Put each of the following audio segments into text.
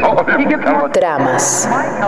Tramas.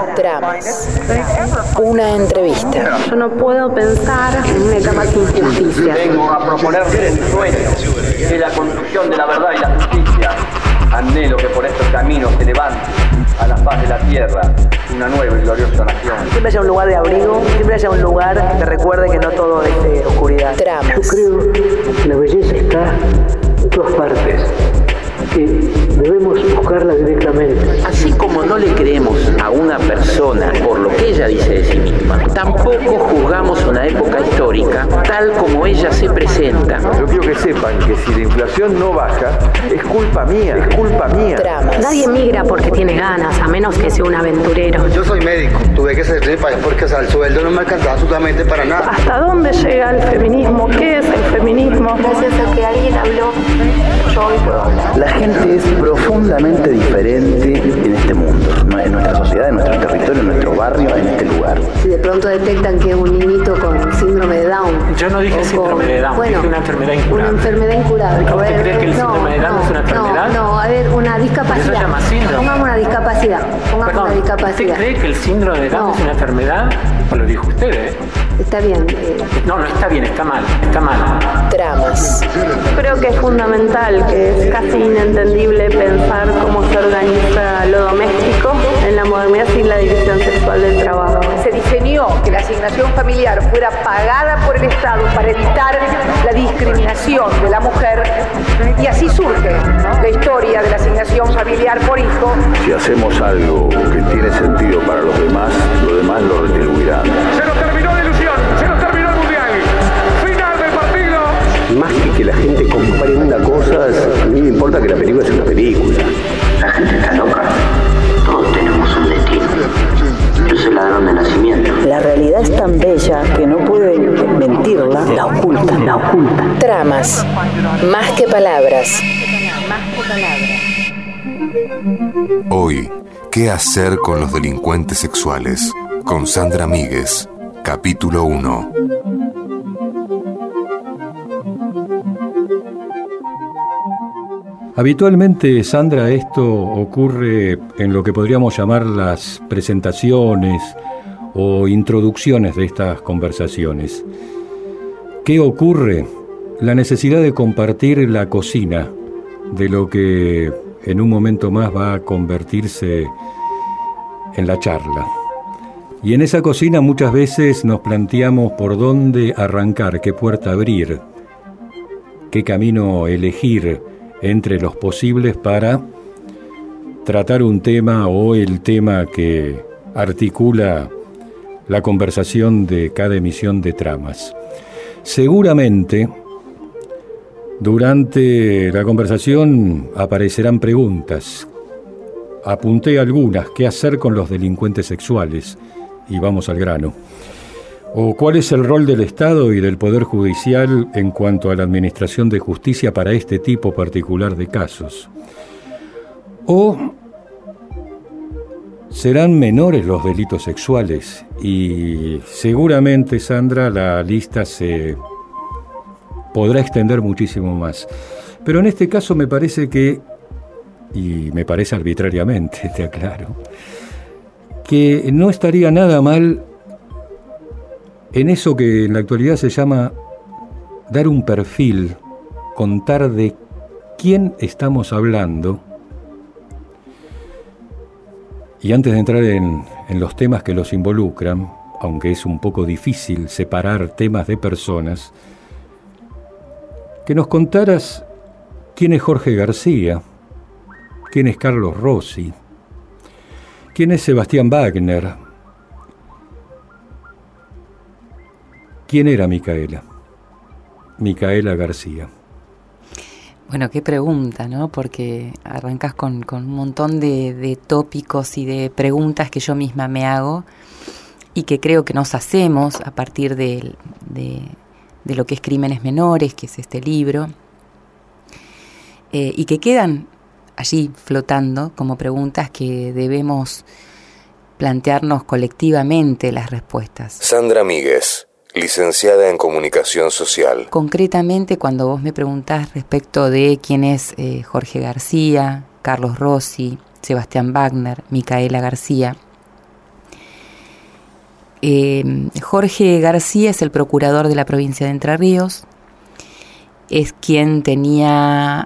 Una entrevista. Yo no puedo pensar en una etapa sin justicia. Vengo a proponerle el sueño de la construcción de la verdad y la justicia. Anhelo que por estos caminos se levante a la faz de la tierra una nueva y gloriosa nación. Siempre haya un lugar de abrigo, siempre haya un lugar que te recuerde que no todo es oscuridad. Tramas. Yo creo que la belleza está en todas partes, que debemos buscarla directamente. Así como no le creemos a una persona por lo que ella dice de sí misma, tampoco juzgamos una época histórica tal como ella se presenta. Yo quiero que sepan que si la inflación no baja, es culpa mía. Tramas. Nadie migra porque tiene ganas, a menos que sea un aventurero. Yo soy médico, tuve que salir de país porque el sueldo no me alcanzaba absolutamente para nada. ¿Hasta dónde llega el feminismo? ¿Qué es el feminismo? Gracias a que alguien habló, yo hoy puedo hablar. La gente es profundamente diferente en este mundo, en nuestra sociedad, en nuestro territorio, en nuestro barrio, en este lugar. Si de pronto detectan que es un niñito con síndrome de Down. Yo no dije síndrome de Down, dije una enfermedad incurable. Una enfermedad incurable. ¿Usted cree que el síndrome de Down es una enfermedad? No, a ver, una discapacidad. Eso se llama síndrome. Pongamos una discapacidad. ¿Usted cree que el síndrome de Down es una enfermedad? Pues lo dijo usted, ¿eh? Está bien. No está bien, está mal. Tramas. Creo que es fundamental, que es casi inentendible pensar cómo se organiza lo doméstico en la modernidad sin la división sexual del trabajo. Se diseñó que la asignación familiar fuera pagada por el Estado para evitar la discriminación de la mujer, y así surge la historia de la asignación familiar por hijo. Si hacemos algo que tiene sentido para los demás lo retribuirán. Se nos terminó la ilusión, se nos terminó el mundial. Final del partido. Más que la gente compare una cosa, a mí me importa que la película sea una película. La gente está loca. Todos tenemos un destino. Yo soy ladrón de nacimiento. La realidad es tan bella que no pueden mentirla, la oculta. Tramas. Más que palabras. Hoy, ¿qué hacer con los delincuentes sexuales? Con Sandra Míguez, capítulo 1. Habitualmente, Sandra, esto ocurre en lo que podríamos llamar las presentaciones o introducciones de estas conversaciones. ¿Qué ocurre? La necesidad de compartir la cocina de lo que en un momento más va a convertirse en la charla. Y en esa cocina muchas veces nos planteamos por dónde arrancar, qué puerta abrir, qué camino elegir entre los posibles para tratar un tema o el tema que articula la conversación de cada emisión de Tramas. Seguramente, durante la conversación aparecerán preguntas. Apunté algunas: ¿qué hacer con los delincuentes sexuales? Y vamos al grano. ¿O cuál es el rol del Estado y del Poder Judicial en cuanto a la administración de justicia para este tipo particular de casos? ¿O serán menores los delitos sexuales? Y seguramente, Sandra, la lista se podrá extender muchísimo más. Pero en este caso me parece que, y me parece arbitrariamente, te aclaro, que no estaría nada mal en eso que en la actualidad se llama dar un perfil, contar de quién estamos hablando. Y antes de entrar en los temas que los involucran, aunque es un poco difícil separar temas de personas, que nos contaras quién es Jorge García, quién es Carlos Rossi, quién es Sebastián Wagner, quién era Micaela García. Bueno, qué pregunta, ¿no? Porque arrancas con un montón de tópicos y de preguntas que yo misma me hago y que creo que nos hacemos a partir de lo que es Crímenes Menores, que es este libro, y que quedan allí flotando como preguntas que debemos plantearnos colectivamente las respuestas. Sandra Míguez, licenciada en Comunicación Social. Concretamente, cuando vos me preguntás respecto de quién es Jorge García, Carlos Rossi, Sebastián Wagner, Micaela García. Jorge García es el procurador de la provincia de Entre Ríos, es quien tenía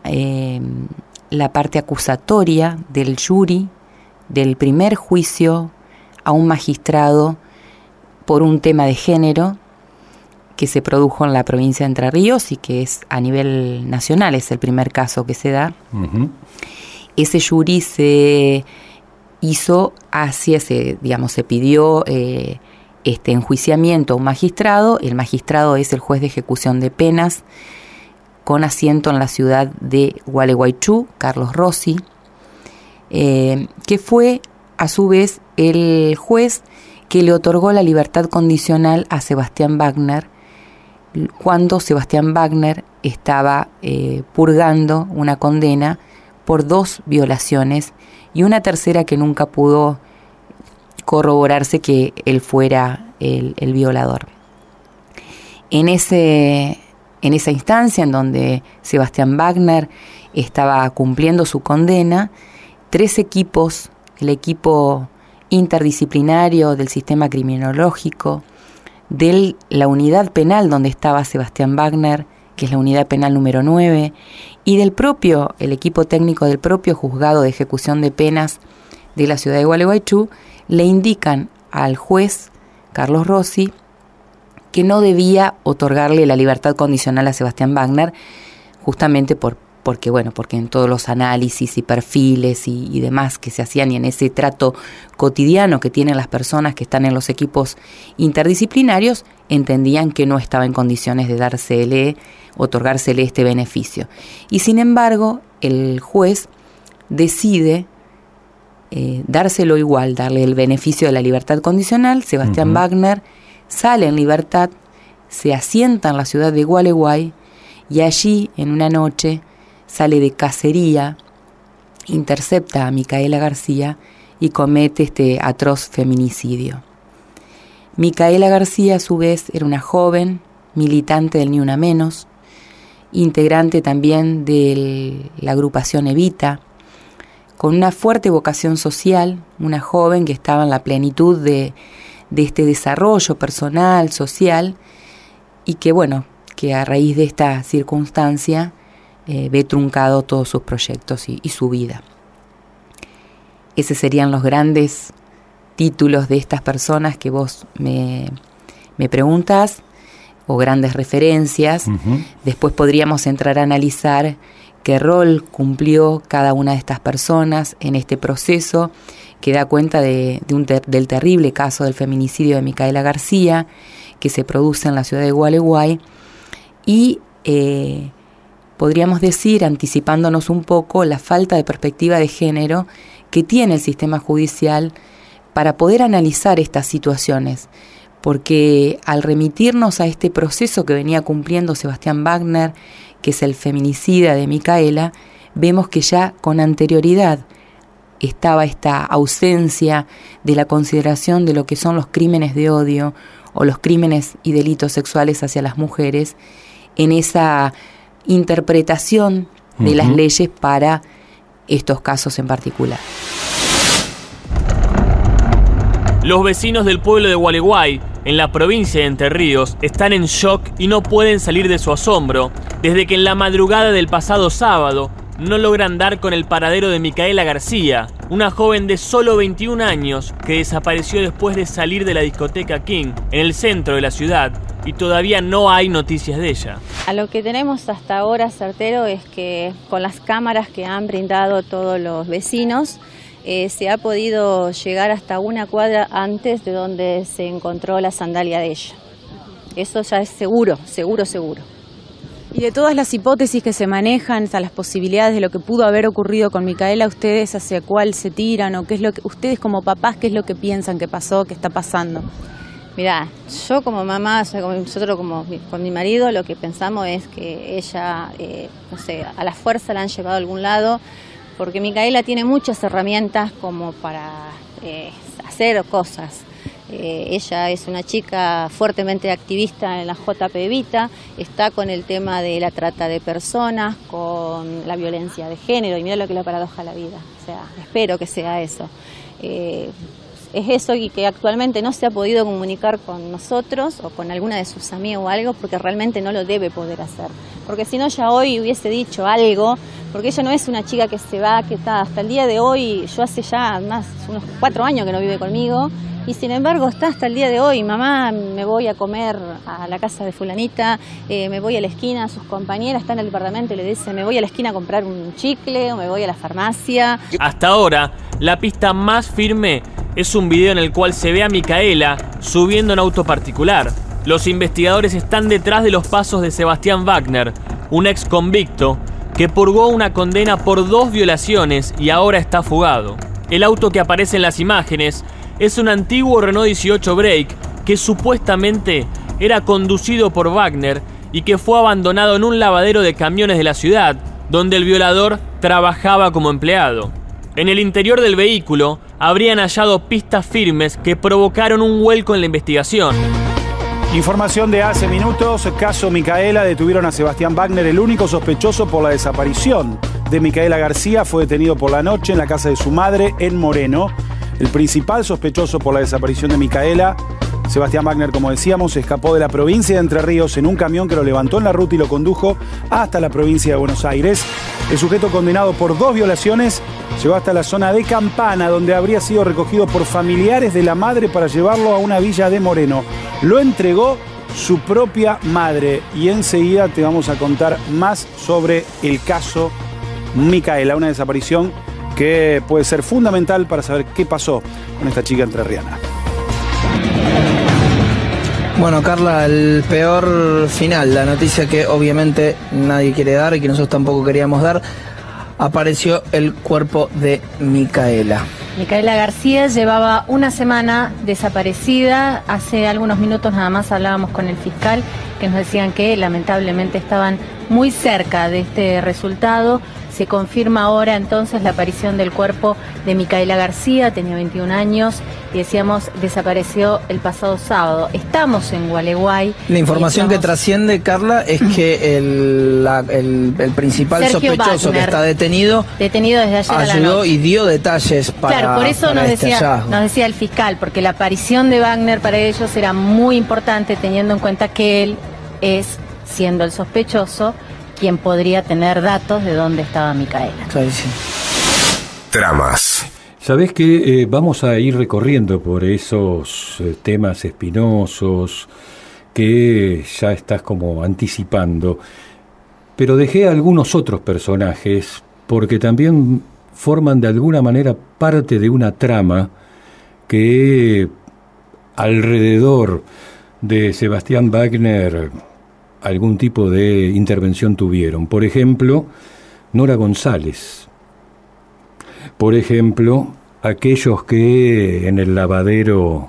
la parte acusatoria del jury del primer juicio a un magistrado por un tema de género que se produjo en la provincia de Entre Ríos y que es a nivel nacional, es el primer caso que se da. Uh-huh. Ese jury se hizo se pidió este enjuiciamiento a un magistrado. El magistrado es el juez de ejecución de penas con asiento en la ciudad de Gualeguaychú, Carlos Rossi, que fue a su vez el juez que le otorgó la libertad condicional a Sebastián Wagner cuando Sebastián Wagner estaba purgando una condena por 2 violaciones y una tercera que nunca pudo corroborarse que él fuera el violador. En esa instancia en donde Sebastián Wagner estaba cumpliendo su condena, 3 equipos, el equipo interdisciplinario del sistema criminológico, de la unidad penal donde estaba Sebastián Wagner, que es la unidad penal número 9, y el equipo técnico del propio juzgado de ejecución de penas de la ciudad de Gualeguaychú, le indican al juez Carlos Rossi que no debía otorgarle la libertad condicional a Sebastián Wagner, justamente porque en todos los análisis y perfiles y demás que se hacían y en ese trato cotidiano que tienen las personas que están en los equipos interdisciplinarios, entendían que no estaba en condiciones de otorgársele este beneficio. Y sin embargo, el juez decide dárselo igual, darle el beneficio de la libertad condicional. Sebastián Wagner sale en libertad, se asienta en la ciudad de Gualeguay y allí, en una noche, sale de cacería, intercepta a Micaela García y comete este atroz feminicidio. Micaela García, a su vez, era una joven militante del Ni Una Menos, integrante también de la agrupación Evita, con una fuerte vocación social, una joven que estaba en la plenitud de este desarrollo personal, social, y que a raíz de esta circunstancia ve truncado todos sus proyectos y su vida. Esos serían los grandes títulos de estas personas que vos me preguntas, o grandes referencias. Uh-huh. Después podríamos entrar a analizar qué rol cumplió cada una de estas personas en este proceso que da cuenta del terrible caso del feminicidio de Micaela García, que se produce en la ciudad de Gualeguay, y podríamos decir, anticipándonos un poco, la falta de perspectiva de género que tiene el sistema judicial para poder analizar estas situaciones, porque al remitirnos a este proceso que venía cumpliendo Sebastián Wagner, que es el feminicida de Micaela, vemos que ya con anterioridad estaba esta ausencia de la consideración de lo que son los crímenes de odio o los crímenes y delitos sexuales hacia las mujeres en esa interpretación de las leyes para estos casos en particular. Los vecinos del pueblo de Gualeguay, en la provincia de Entre Ríos, están en shock y no pueden salir de su asombro desde que en la madrugada del pasado sábado no logran dar con el paradero de Micaela García, una joven de solo 21 años que desapareció después de salir de la discoteca King en el centro de la ciudad, y todavía no hay noticias de ella. A lo que tenemos hasta ahora certero es que con las cámaras que han brindado todos los vecinos, se ha podido llegar hasta una cuadra antes de donde se encontró la sandalia de ella. Eso ya es seguro. Y de todas las hipótesis que se manejan, hasta las posibilidades de lo que pudo haber ocurrido con Micaela, ¿ustedes hacia cuál se tiran? ¿O qué es lo que ustedes como papás, qué es lo que piensan que pasó, que está pasando? Mirá, yo como mamá, nosotros con mi marido, lo que pensamos es que ella, a la fuerza la han llevado a algún lado, porque Micaela tiene muchas herramientas como para hacer cosas. Ella es una chica fuertemente activista en la JP Evita, está con el tema de la trata de personas, con con la violencia de género, y mira lo que es la paradoja de la vida. O sea, espero que sea eso. Es eso, y que actualmente no se ha podido comunicar con nosotros o con alguna de sus amigas o algo, porque realmente no lo debe poder hacer. Porque si no, ya hoy hubiese dicho algo, porque ella no es una chica que se va, que está hasta el día de hoy. Yo hace ya más unos 4 años que no vive conmigo, y sin embargo está hasta el día de hoy. Mamá, me voy a comer a la casa de fulanita, me voy a la esquina, sus compañeras están en el departamento y le dicen, me voy a la esquina a comprar un chicle o me voy a la farmacia. Hasta ahora, la pista más firme es un video en el cual se ve a Micaela subiendo en auto particular. Los investigadores están detrás de los pasos de Sebastián Wagner, un ex convicto que purgó una condena por 2 violaciones y ahora está fugado. El auto que aparece en las imágenes es un antiguo Renault 18 Break que supuestamente era conducido por Wagner y que fue abandonado en un lavadero de camiones de la ciudad, donde el violador trabajaba como empleado. En el interior del vehículo habrían hallado pistas firmes que provocaron un vuelco en la investigación. Información de hace minutos, caso Micaela, detuvieron a Sebastián Wagner, el único sospechoso por la desaparición de Micaela García. Fue detenido por la noche en la casa de su madre en Moreno. El principal sospechoso por la desaparición de Micaela, Sebastián Wagner, como decíamos, escapó de la provincia de Entre Ríos en un camión que lo levantó en la ruta y lo condujo hasta la provincia de Buenos Aires. El sujeto, condenado por 2 violaciones, llegó hasta la zona de Campana, donde habría sido recogido por familiares de la madre para llevarlo a una villa de Moreno. Lo entregó su propia madre, y enseguida te vamos a contar más sobre el caso Micaela, una desaparición que puede ser fundamental para saber qué pasó con esta chica entrerriana. Bueno, Carla, el peor final, la noticia que obviamente nadie quiere dar y que nosotros tampoco queríamos dar: apareció el cuerpo de Micaela. Micaela García llevaba una semana desaparecida. Hace algunos minutos nada más hablábamos con el fiscal, que nos decían que lamentablemente estaban muy cerca de este resultado. Se confirma ahora entonces la aparición del cuerpo de Micaela García, tenía 21 años, y decíamos, desapareció el pasado sábado. Estamos en Gualeguay. La información que trasciende, Carla, es que el principal Sergio sospechoso Wagner, que está detenido desde ayer a la ayudó noche y dio detalles para, claro, por eso nos decía el fiscal, porque la aparición de Wagner para ellos era muy importante, teniendo en cuenta que él es, siendo el sospechoso, quien podría tener datos de dónde estaba Micaela. Claro, sí. Tramas. Sabés que vamos a ir recorriendo por esos temas espinosos que ya estás como anticipando, pero dejé algunos otros personajes porque también forman de alguna manera parte de una trama que alrededor de Sebastián Wagner algún tipo de intervención tuvieron. Por ejemplo, Nora González. Por ejemplo, aquellos que en el lavadero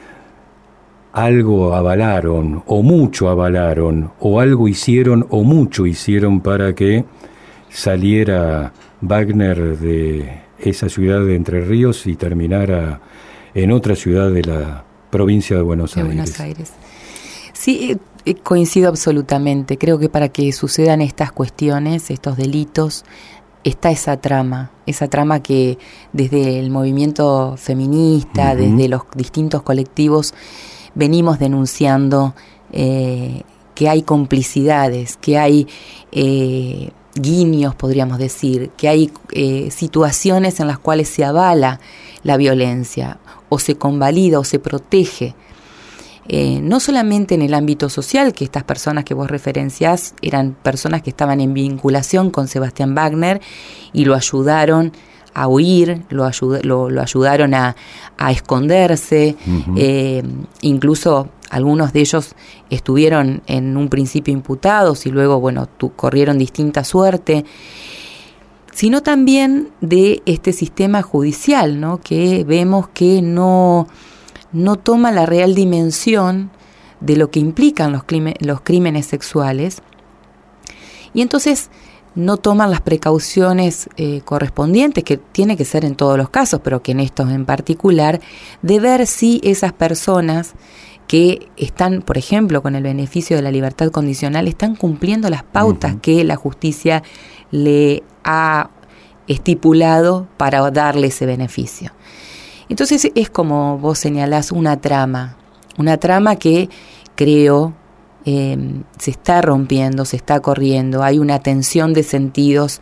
algo avalaron, o mucho avalaron, o algo hicieron, o mucho hicieron para que saliera Wagner de esa ciudad de Entre Ríos y terminara en otra ciudad de la provincia de Buenos Aires. Sí, coincido absolutamente. Creo que para que sucedan estas cuestiones, estos delitos, está esa trama que desde el movimiento feminista, desde los distintos colectivos, venimos denunciando que hay complicidades, que hay guiños, podríamos decir, que hay situaciones en las cuales se avala la violencia, o se convalida o se protege. No solamente en el ámbito social, que estas personas que vos referenciás eran personas que estaban en vinculación con Sebastián Wagner y lo ayudaron a huir, lo ayudaron a esconderse, incluso algunos de ellos estuvieron en un principio imputados y luego, corrieron distinta suerte, sino también de este sistema judicial, ¿no? Que vemos que no toma la real dimensión de lo que implican los crímenes sexuales, y entonces no toman las precauciones correspondientes, que tiene que ser en todos los casos, pero que en estos en particular, de ver si esas personas que están, por ejemplo, con el beneficio de la libertad condicional, están cumpliendo las pautas que la justicia le ha estipulado para darle ese beneficio. Entonces es como vos señalás, una trama que creo se está rompiendo, se está corriendo, hay una tensión de sentidos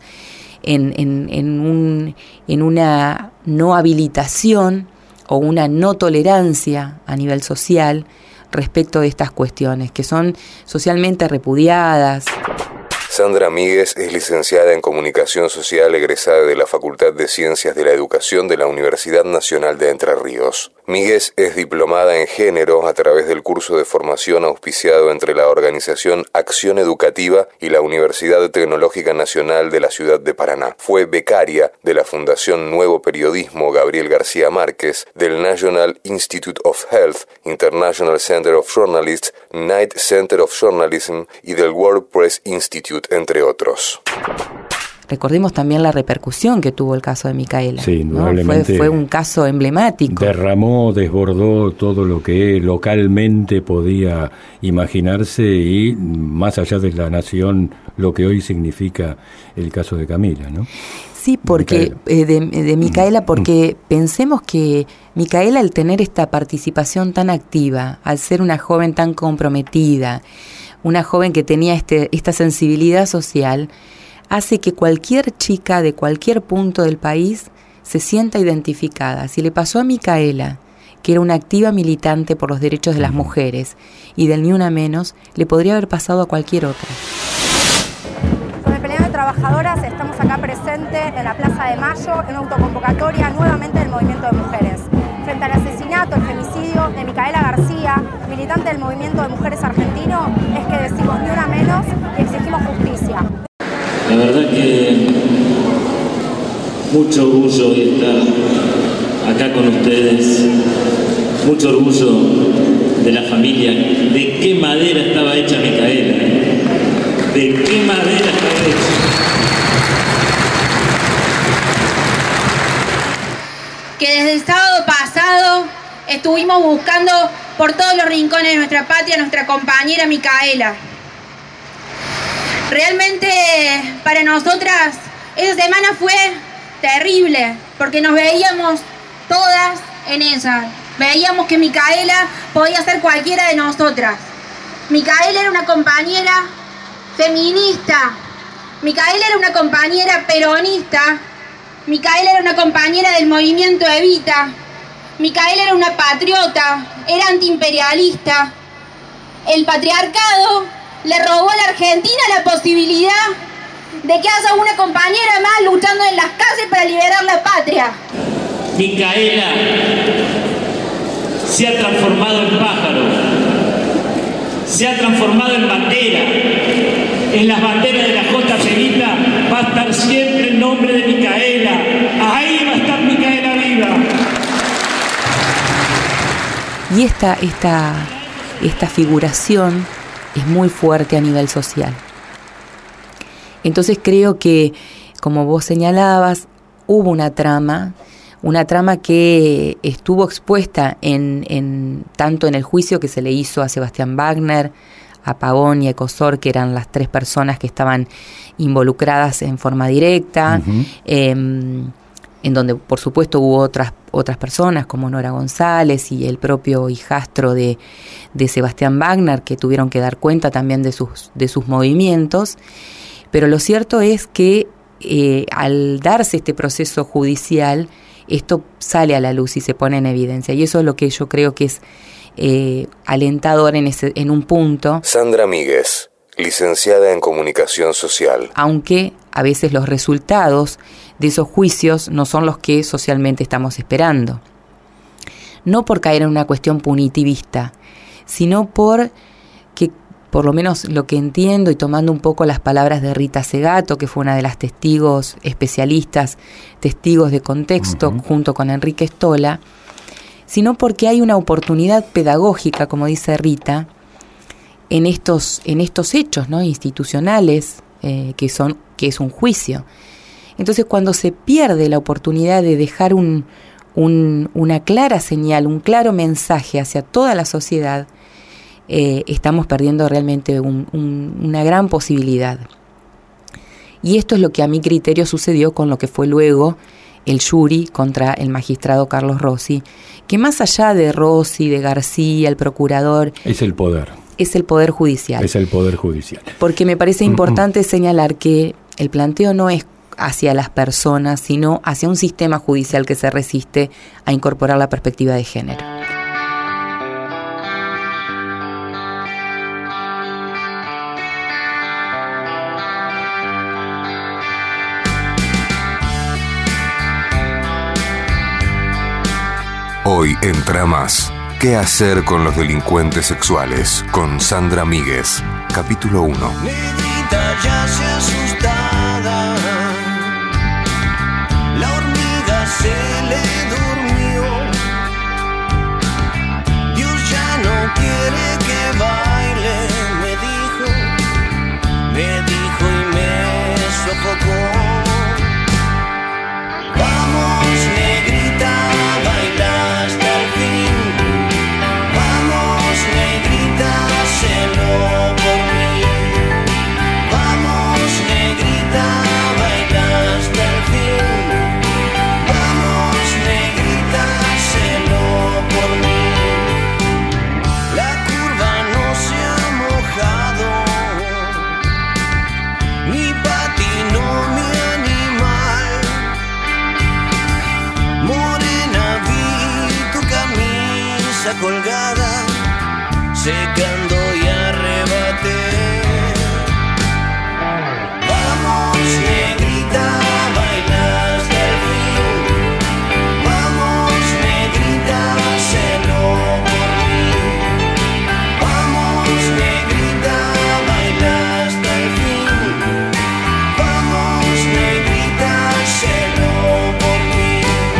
en una no habilitación o una no tolerancia a nivel social respecto de estas cuestiones que son socialmente repudiadas. Sandra Míguez es licenciada en Comunicación Social egresada de la Facultad de Ciencias de la Educación de la Universidad Nacional de Entre Ríos. Míguez es diplomada en Género a través del curso de formación auspiciado entre la organización Acción Educativa y la Universidad Tecnológica Nacional de la Ciudad de Paraná. Fue becaria de la Fundación Nuevo Periodismo Gabriel García Márquez, del National Institute of Health, International Center of Journalists, Knight Center of Journalism y del World Press Institute, entre otros. Recordemos también la repercusión que tuvo el caso de Micaela. Sí, indudablemente. ¿No? Fue un caso emblemático. Desbordó todo lo que localmente podía imaginarse y más allá de la nación, lo que hoy significa el caso de Camila, ¿no? Sí, porque de Micaela, porque pensemos que Micaela, al tener esta participación tan activa, al ser una joven tan comprometida, una joven que tenía esta sensibilidad social, hace que cualquier chica de cualquier punto del país se sienta identificada. Si le pasó a Micaela, que era una activa militante por los derechos de las mujeres y del Ni Una Menos, le podría haber pasado a cualquier otra. Con el Plenarios de Trabajadoras estamos acá presentes en la Plaza de Mayo en una autoconvocatoria nuevamente del movimiento de mujeres. Frente al asesinato, el femicidio de Micaela García, militante del movimiento de mujeres argentino, es que decimos Ni Una Menos y exigimos justicia. La verdad que mucho orgullo de estar acá con ustedes, mucho orgullo de la familia. ¿De qué madera estaba hecha Micaela? ¿De qué madera estaba hecha? Que desde el sábado pasado estuvimos buscando por todos los rincones de nuestra patria a nuestra compañera Micaela. Realmente para nosotras esa semana fue terrible, porque nos veíamos todas en ella. Veíamos que Micaela podía ser cualquiera de nosotras. Micaela era una compañera feminista, Micaela era una compañera peronista, Micaela era una compañera del movimiento Evita, Micaela era una patriota, era antiimperialista. El patriarcado le robó a la Argentina la posibilidad de que haya una compañera más luchando en las calles para liberar la patria. Micaela se ha transformado en pájaro, se ha transformado en bandera. En las banderas de la JP Evita va a estar siempre el nombre de Micaela. Ahí va a estar Micaela viva. Y esta figuración es muy fuerte a nivel social. Entonces creo que, como vos señalabas, hubo una trama que estuvo expuesta tanto en el juicio que se le hizo a Sebastián Wagner, a Pavón y a Ecosor, que eran las tres personas que estaban involucradas en forma directa, en donde por supuesto hubo otras personas como Nora González y el propio hijastro de Sebastián Wagner, que tuvieron que dar cuenta también de sus movimientos. Pero lo cierto es que al darse este proceso judicial, esto sale a la luz y se pone en evidencia, y eso es lo que yo creo que es alentador en un punto. Sandra Míguez, licenciada en Comunicación Social. Aunque a veces los resultados de esos juicios no son los que socialmente estamos esperando. No por caer en una cuestión punitivista, sino por que, por lo menos lo que entiendo, y tomando un poco las palabras de Rita Segato, que fue una de las testigos especialistas, testigos de contexto, junto con Enrique Stola, sino porque hay una oportunidad pedagógica, como dice Rita, en estos hechos, ¿no?, institucionales, que es un juicio. Entonces, cuando se pierde la oportunidad de dejar una clara señal, un claro mensaje hacia toda la sociedad, estamos perdiendo realmente una gran posibilidad. Y esto es lo que a mi criterio sucedió con lo que fue luego el jury contra el magistrado Carlos Rossi, que más allá de Rossi, de García, el procurador... Es el poder. Es el poder judicial. Es el poder judicial. Porque me parece importante señalar que el planteo no es hacia las personas, sino hacia un sistema judicial que se resiste a incorporar la perspectiva de género. Hoy en Tramas, ¿qué hacer con los delincuentes sexuales? Con Sandra Míguez, capítulo 1. Negrita ya se asustada, la hormiga se le durmió. Dios ya no quiere que baile, me dijo y me sofocó. Vamos, negrita, baila hasta el fin. Vamos, negrita, hazlo por mí. Vamos, negrita, baila hasta el fin. Vamos, negrita, hazlo por mí. La curva no se ha mojado, ni patinó mi animal. Morena, vi tu camisa colgada, secando y arrebaté. Vamos, negrita, baila hasta el fin. Vamos, negrita, hazlo por mí. Vamos, negrita, baila hasta el fin. Vamos, negrita, hazlo por mí.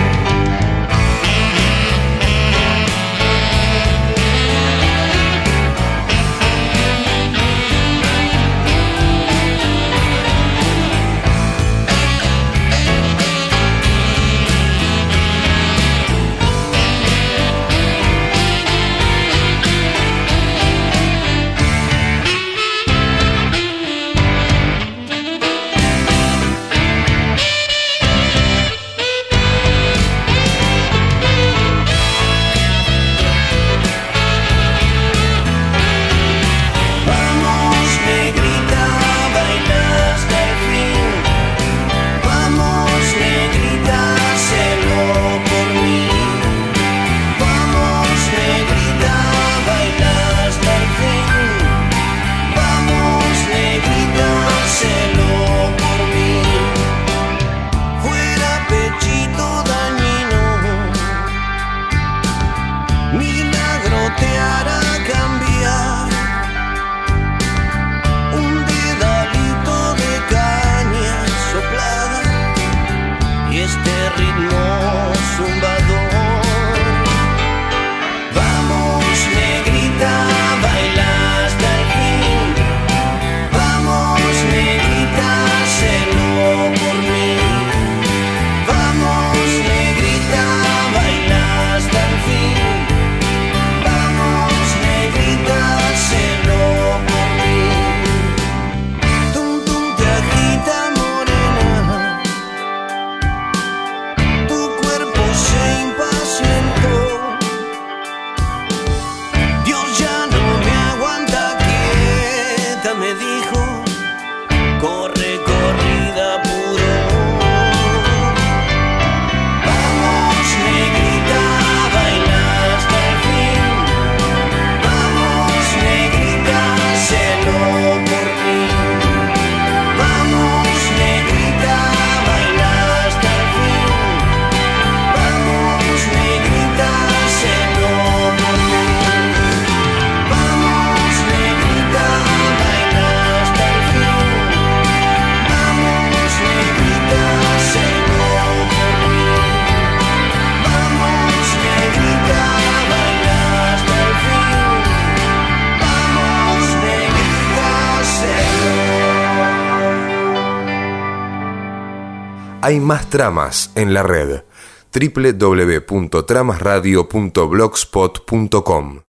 Vamos, negrita, baila hasta el fin. Vamos, negrita, hazlo por mí. Vamos, negrita, baila hasta el fin. Vamos, negrita, hazlo por mí. Fuera pechito dañino, milagro te hará cambiar. Un dedalito de caña soplada y este ritmo zumbador. Vamos, negrita, baila hasta el fin. Vamos, negrita, hazlo por mí. Vamos, negrita, baila hasta el fin. Vamos, negrita, hazlo por mí. Tum tum te agita, morena, tu cuerpo se impacientó. Dios ya no me aguanta quieta, me dijo, corre, corrida puro. Vamos, negrita, baila hasta el fin. Vamos, negrita, hazlo por mí. Vamos, negrita, baila hasta el fin. Vamos, negrita, hazlo por mí. Vamos, negrita, baila hasta el fin. Vamos, negrita, hazlo por mí. Vamos, negrita, baila hasta el fin. Vamos, negrita, hazlo. Hay más tramas en la red. www.tramasradio.blogspot.com